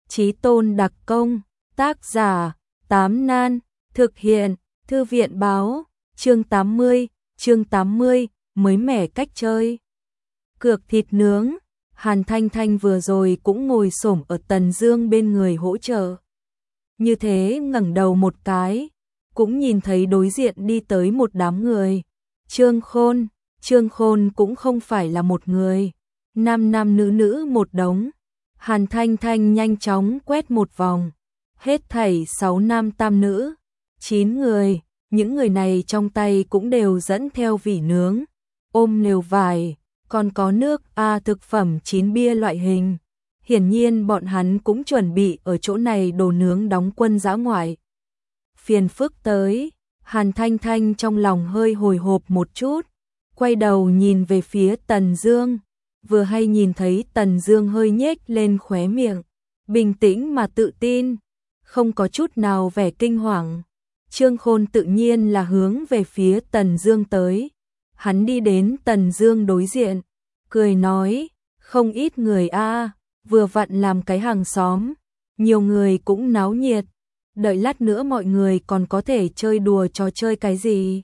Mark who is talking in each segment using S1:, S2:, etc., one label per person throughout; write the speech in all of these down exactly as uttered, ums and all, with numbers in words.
S1: Chí tôn đặc công, tác giả, Tám Nan, thực hiện, Thư viện báo, chương tám mươi, chương tám mươi, mới mẻ cách chơi. Cược thịt nướng, Hàn Thanh Thanh vừa rồi cũng ngồi xổm ở Tần Dương bên người hỗ trợ. Như thế ngẩng đầu một cái, cũng nhìn thấy đối diện đi tới một đám người. Trương Khôn, Trương Khôn cũng không phải là một người, nam nam nữ nữ một đống. Hàn Thanh Thanh nhanh chóng quét một vòng, hết thảy sáu nam tam nữ, chín người, những người này trong tay cũng đều dẫn theo vỉ nướng, ôm lều vải, còn có nước a thực phẩm chín bia loại hình. Hiển nhiên bọn hắn cũng chuẩn bị ở chỗ này đồ nướng đóng quân dã ngoại. Phiền phức tới, Hàn Thanh Thanh trong lòng hơi hồi hộp một chút, quay đầu nhìn về phía Tần Dương, vừa hay nhìn thấy Tần Dương hơi nhếch lên khóe miệng, bình tĩnh mà tự tin, không có chút nào vẻ kinh hoàng. Trương Khôn tự nhiên là hướng về phía Tần Dương tới. Hắn đi đến Tần Dương đối diện, cười nói, không ít người a, vừa vặn làm cái hàng xóm, nhiều người cũng náo nhiệt, đợi lát nữa mọi người còn có thể chơi đùa trò chơi cái gì.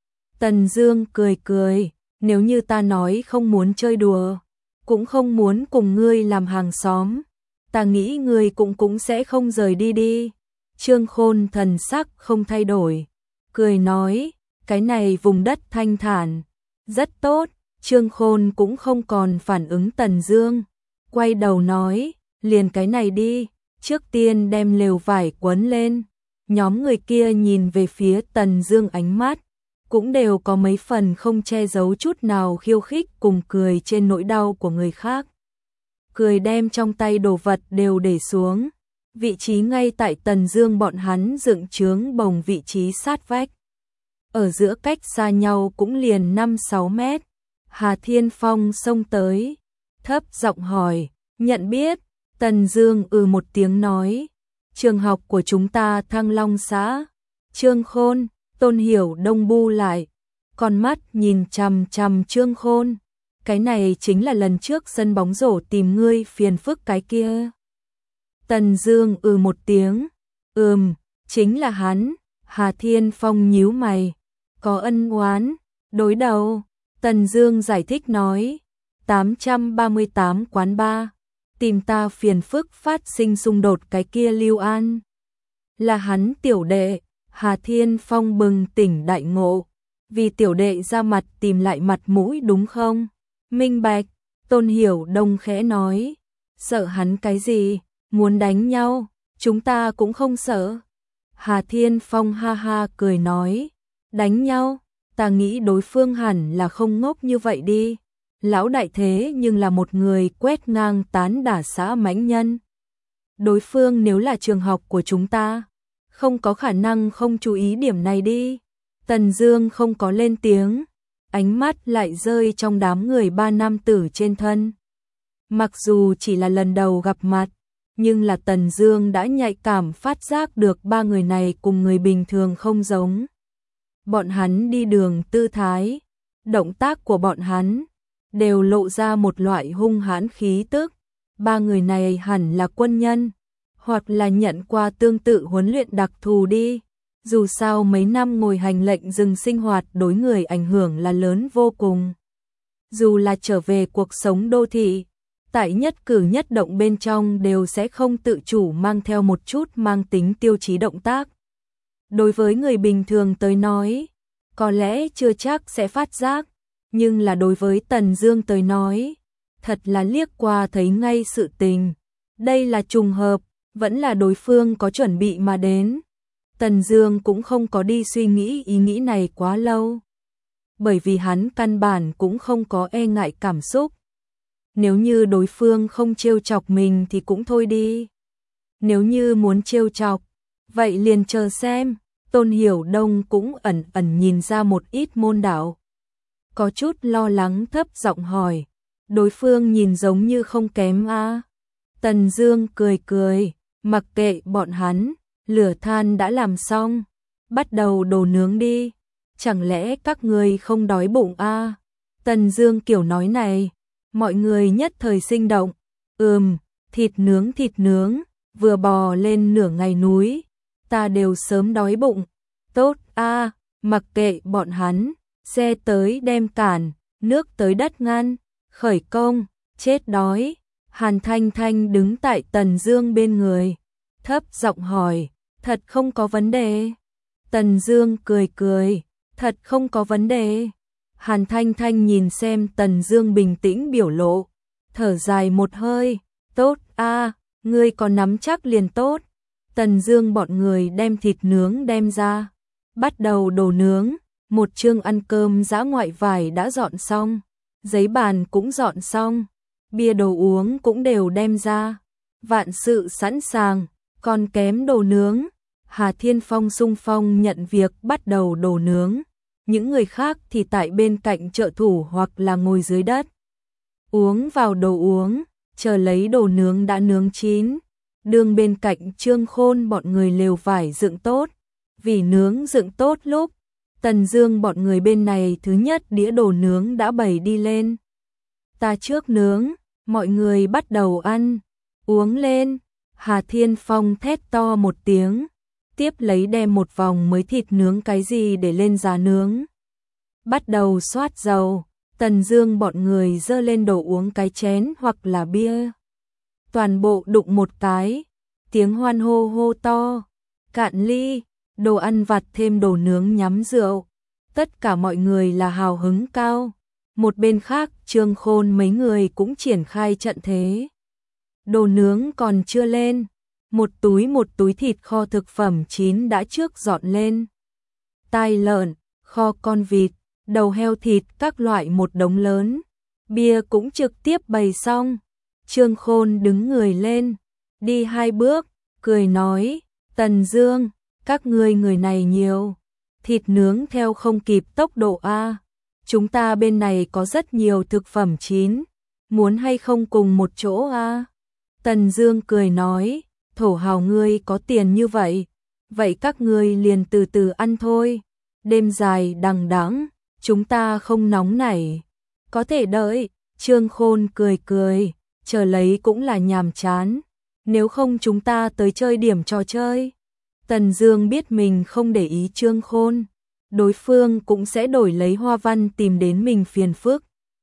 S1: Tần Dương cười cười, nếu như ta nói không muốn chơi đùa, cũng không muốn cùng ngươi làm hàng xóm, ta nghĩ ngươi cũng cũng sẽ không rời đi đi. Trương Khôn thần sắc không thay đổi, cười nói, cái này vùng đất thanh thản, rất tốt. Trương Khôn cũng không còn phản ứng Tần Dương, quay đầu nói, liền cái này đi, trước tiên đem lều vải quấn lên. Nhóm người kia nhìn về phía Tần Dương ánh mắt, cũng đều có mấy phần không che giấu chút nào khiêu khích cùng cười trên nỗi đau của người khác. Cười đem trong tay đồ vật đều để xuống, vị trí ngay tại Tần Dương bọn hắn dựng trướng bồng vị trí sát vách. Ở giữa cách xa nhau cũng liền năm sáu mét. Hà Thiên Phong xông tới, thấp giọng hỏi, nhận biết. Tần Dương ừ một tiếng nói, trường học của chúng ta Thăng Long xã. Trương Khôn, Tôn Hiểu Đông bu lại, con mắt nhìn chằm chằm Trương Khôn, cái này chính là lần trước sân bóng rổ tìm ngươi phiền phức cái kia. Tần Dương ừ một tiếng, ừm, chính là hắn. Hà Thiên Phong nhíu mày, có ân oán, đối đầu. Tần Dương giải thích nói, tám trăm ba mươi tám quán bar, tìm ta phiền phức phát sinh xung đột cái kia Lưu An. Là hắn tiểu đệ. Hà Thiên Phong bừng tỉnh đại ngộ, vì tiểu đệ ra mặt tìm lại mặt mũi đúng không? Minh bạch. Tôn Hiểu Đông khẽ nói, sợ hắn cái gì, muốn đánh nhau, chúng ta cũng không sợ. Hà Thiên Phong ha ha cười nói, đánh nhau, ta nghĩ đối phương hẳn là không ngốc như vậy đi. Lão đại thế nhưng là một người quét ngang tán đả xã mãnh nhân. Đối phương nếu là trường học của chúng ta, không có khả năng không chú ý điểm này đi. Tần Dương không có lên tiếng, ánh mắt lại rơi trong đám người ba nam tử trên thân. Mặc dù chỉ là lần đầu gặp mặt, nhưng là Tần Dương đã nhạy cảm phát giác được ba người này cùng người bình thường không giống. Bọn hắn đi đường tư thái, động tác của bọn hắn đều lộ ra một loại hung hãn khí tức. Ba người này hẳn là quân nhân, hoặc là nhận qua tương tự huấn luyện đặc thù đi. Dù sao mấy năm ngồi hành lệnh dừng sinh hoạt đối người ảnh hưởng là lớn vô cùng. Dù là trở về cuộc sống đô thị, tại nhất cử nhất động bên trong đều sẽ không tự chủ mang theo một chút mang tính tiêu chí động tác. Đối với người bình thường tới nói, có lẽ chưa chắc sẽ phát giác, nhưng là đối với Tần Dương tới nói, thật là liếc qua thấy ngay sự tình. Đây là trùng hợp, vẫn là đối phương có chuẩn bị mà đến. Tần Dương cũng không có đi suy nghĩ ý nghĩ này quá lâu, bởi vì hắn căn bản cũng không có e ngại cảm xúc. Nếu như đối phương không trêu chọc mình thì cũng thôi đi. Nếu như muốn trêu chọc, vậy liền chờ xem. Tôn Hiểu Đông cũng ẩn ẩn nhìn ra một ít môn đạo, có chút lo lắng thấp giọng hỏi, đối phương nhìn giống như không kém a. À? Tần Dương cười cười, mặc kệ bọn hắn, lửa than đã làm xong, bắt đầu đồ nướng đi. Chẳng lẽ các người không đói bụng a? À? Tần Dương kiểu nói này, mọi người nhất thời sinh động. Ừm, thịt nướng thịt nướng, vừa bò lên nửa ngày núi, ta đều sớm đói bụng. Tốt a, mặc kệ bọn hắn, xe tới đem cản, nước tới đất ngăn, khởi công, chết đói. Hàn Thanh Thanh đứng tại Tần Dương bên người, thấp giọng hỏi, thật không có vấn đề. Tần Dương cười cười, thật không có vấn đề. Hàn Thanh Thanh nhìn xem Tần Dương bình tĩnh biểu lộ, thở dài một hơi, tốt a, ngươi có nắm chắc liền tốt. Tần Dương bọn người đem thịt nướng đem ra, bắt đầu đổ nướng, một chương ăn cơm dã ngoại vải đã dọn xong, giấy bàn cũng dọn xong, bia đồ uống cũng đều đem ra, vạn sự sẵn sàng, còn kém đồ nướng. Hà Thiên Phong xung phong nhận việc bắt đầu đồ nướng, những người khác thì tại bên cạnh trợ thủ hoặc là ngồi dưới đất, uống vào đồ uống, chờ lấy đồ nướng đã nướng chín. Đường bên cạnh Trương Khôn bọn người lều vải dựng tốt, vì nướng dựng tốt lúc, Tần Dương bọn người bên này thứ nhất đĩa đồ nướng đã bày đi lên. Ta trước nướng, mọi người bắt đầu ăn, uống lên. Hà Thiên Phong thét to một tiếng, tiếp lấy đem một vòng mới thịt nướng cái gì để lên giá nướng. Bắt đầu xoát dầu, Tần Dương bọn người dơ lên đồ uống cái chén hoặc là bia. Toàn bộ đụng một cái, tiếng hoan hô hô to, cạn ly, đồ ăn vặt thêm đồ nướng nhắm rượu. Tất cả mọi người là hào hứng cao. Một bên khác, Trương Khôn mấy người cũng triển khai trận thế. Đồ nướng còn chưa lên, một túi một túi thịt kho thực phẩm chín đã trước dọn lên. Tai lợn, kho con vịt, đầu heo thịt các loại một đống lớn. Bia cũng trực tiếp bày xong. Trương Khôn đứng người lên, đi hai bước, cười nói, Tần Dương, các ngươi người này nhiều, thịt nướng theo không kịp tốc độ a. Chúng ta bên này có rất nhiều thực phẩm chín, muốn hay không cùng một chỗ a? Tần Dương cười nói, thổ hào ngươi có tiền như vậy, vậy các ngươi liền từ từ ăn thôi, đêm dài đằng đẵng, chúng ta không nóng nảy, có thể đợi. Trương Khôn cười cười, chờ lấy cũng là nhàm chán, nếu không chúng ta tới chơi điểm trò chơi. Tần Dương biết mình không để ý Trương Khôn, đối phương cũng sẽ đổi lấy hoa văn tìm đến mình phiền phức.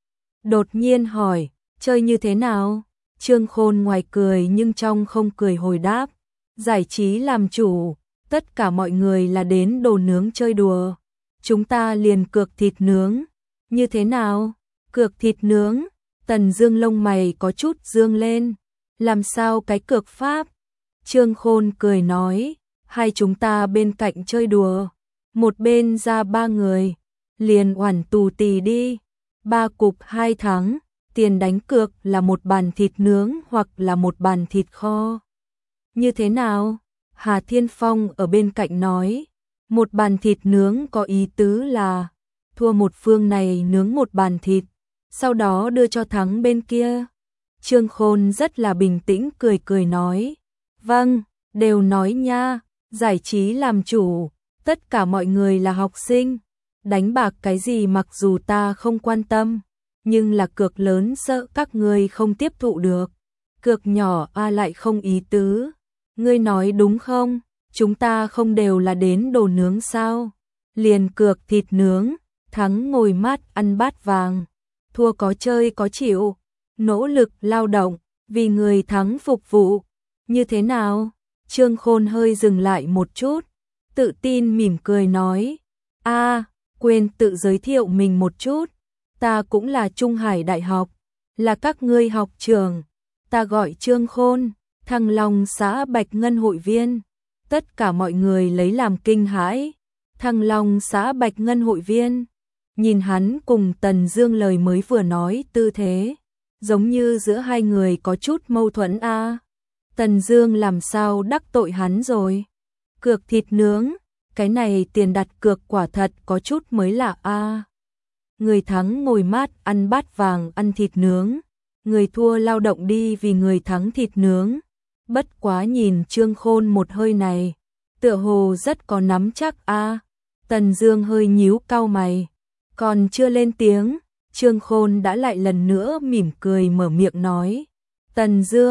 S1: Đột nhiên hỏi, chơi như thế nào? Trương Khôn ngoài cười nhưng trong không cười hồi đáp, giải trí làm chủ, tất cả mọi người là đến đồ nướng chơi đùa, chúng ta liền cược thịt nướng. Như thế nào? Cược thịt nướng? Tần Dương lông mày có chút dương lên, làm sao cái cược pháp? Trương Khôn cười nói, hai chúng ta bên cạnh chơi đùa, một bên ra ba người, liền oản tù tì đi, ba cục hai thắng, tiền đánh cược là một bàn thịt nướng hoặc là một bàn thịt kho. Như thế nào? Hà Thiên Phong ở bên cạnh nói, một bàn thịt nướng có ý tứ là thua một phương này nướng một bàn thịt, sau đó đưa cho thắng bên kia. Trương Khôn rất là bình tĩnh cười cười nói, vâng, đều nói nha, giải trí làm chủ, tất cả mọi người là học sinh, đánh bạc cái gì mặc dù ta không quan tâm, nhưng là cược lớn sợ các ngươi không tiếp thụ được, cược nhỏ a lại không ý tứ. Ngươi nói đúng không? Chúng ta không đều là đến đồ nướng sao? Liền cược thịt nướng, thắng ngồi mát ăn bát vàng, thua có chơi có chịu, nỗ lực lao động, vì người thắng phục vụ. Như thế nào? Trương Khôn hơi dừng lại một chút, tự tin mỉm cười nói, a, quên tự giới thiệu mình một chút, ta cũng là Trung Hải Đại học, là các ngươi học trường, ta gọi Trương Khôn, Thăng Long xã Bạch Ngân hội viên. Tất cả mọi người lấy làm kinh hãi, Thăng Long xã Bạch Ngân hội viên. Nhìn hắn cùng Tần Dương lời mới vừa nói tư thế, giống như giữa hai người có chút mâu thuẫn a. Tần Dương làm sao đắc tội hắn rồi? Cược thịt nướng, cái này tiền đặt cược quả thật có chút mới lạ a. Người thắng ngồi mát ăn bát vàng ăn thịt nướng, người thua lao động đi vì người thắng thịt nướng. Bất quá nhìn Trương Khôn một hơi này, tựa hồ rất có nắm chắc a. Tần Dương hơi nhíu cau mày, còn chưa lên tiếng, Trương Khôn đã lại lần nữa mỉm cười mở miệng nói, Tần Dương,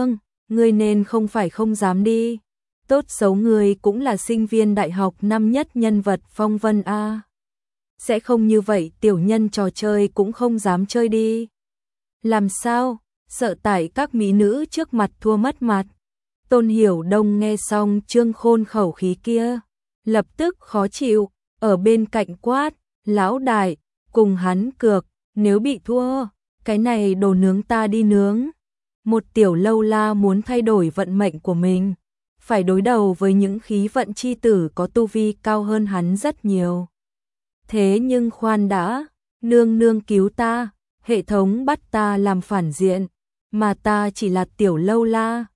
S1: ngươi nên không phải không dám đi. Tốt xấu ngươi cũng là sinh viên đại học năm nhất nhân vật phong vân a. Sẽ không như vậy tiểu nhân trò chơi cũng không dám chơi đi. Làm sao? Sợ tại các mỹ nữ trước mặt thua mất mặt. Tôn Hiểu Đông nghe xong Trương Khôn khẩu khí kia, lập tức khó chịu, ở bên cạnh quát, lão đại, cùng hắn cược, nếu bị thua, cái này đồ nướng ta đi nướng. Một tiểu lâu la muốn thay đổi vận mệnh của mình, phải đối đầu với những khí vận chi tử có tu vi cao hơn hắn rất nhiều. Thế nhưng khoan đã, nương nương cứu ta, hệ thống bắt ta làm phản diện, mà ta chỉ là tiểu lâu la,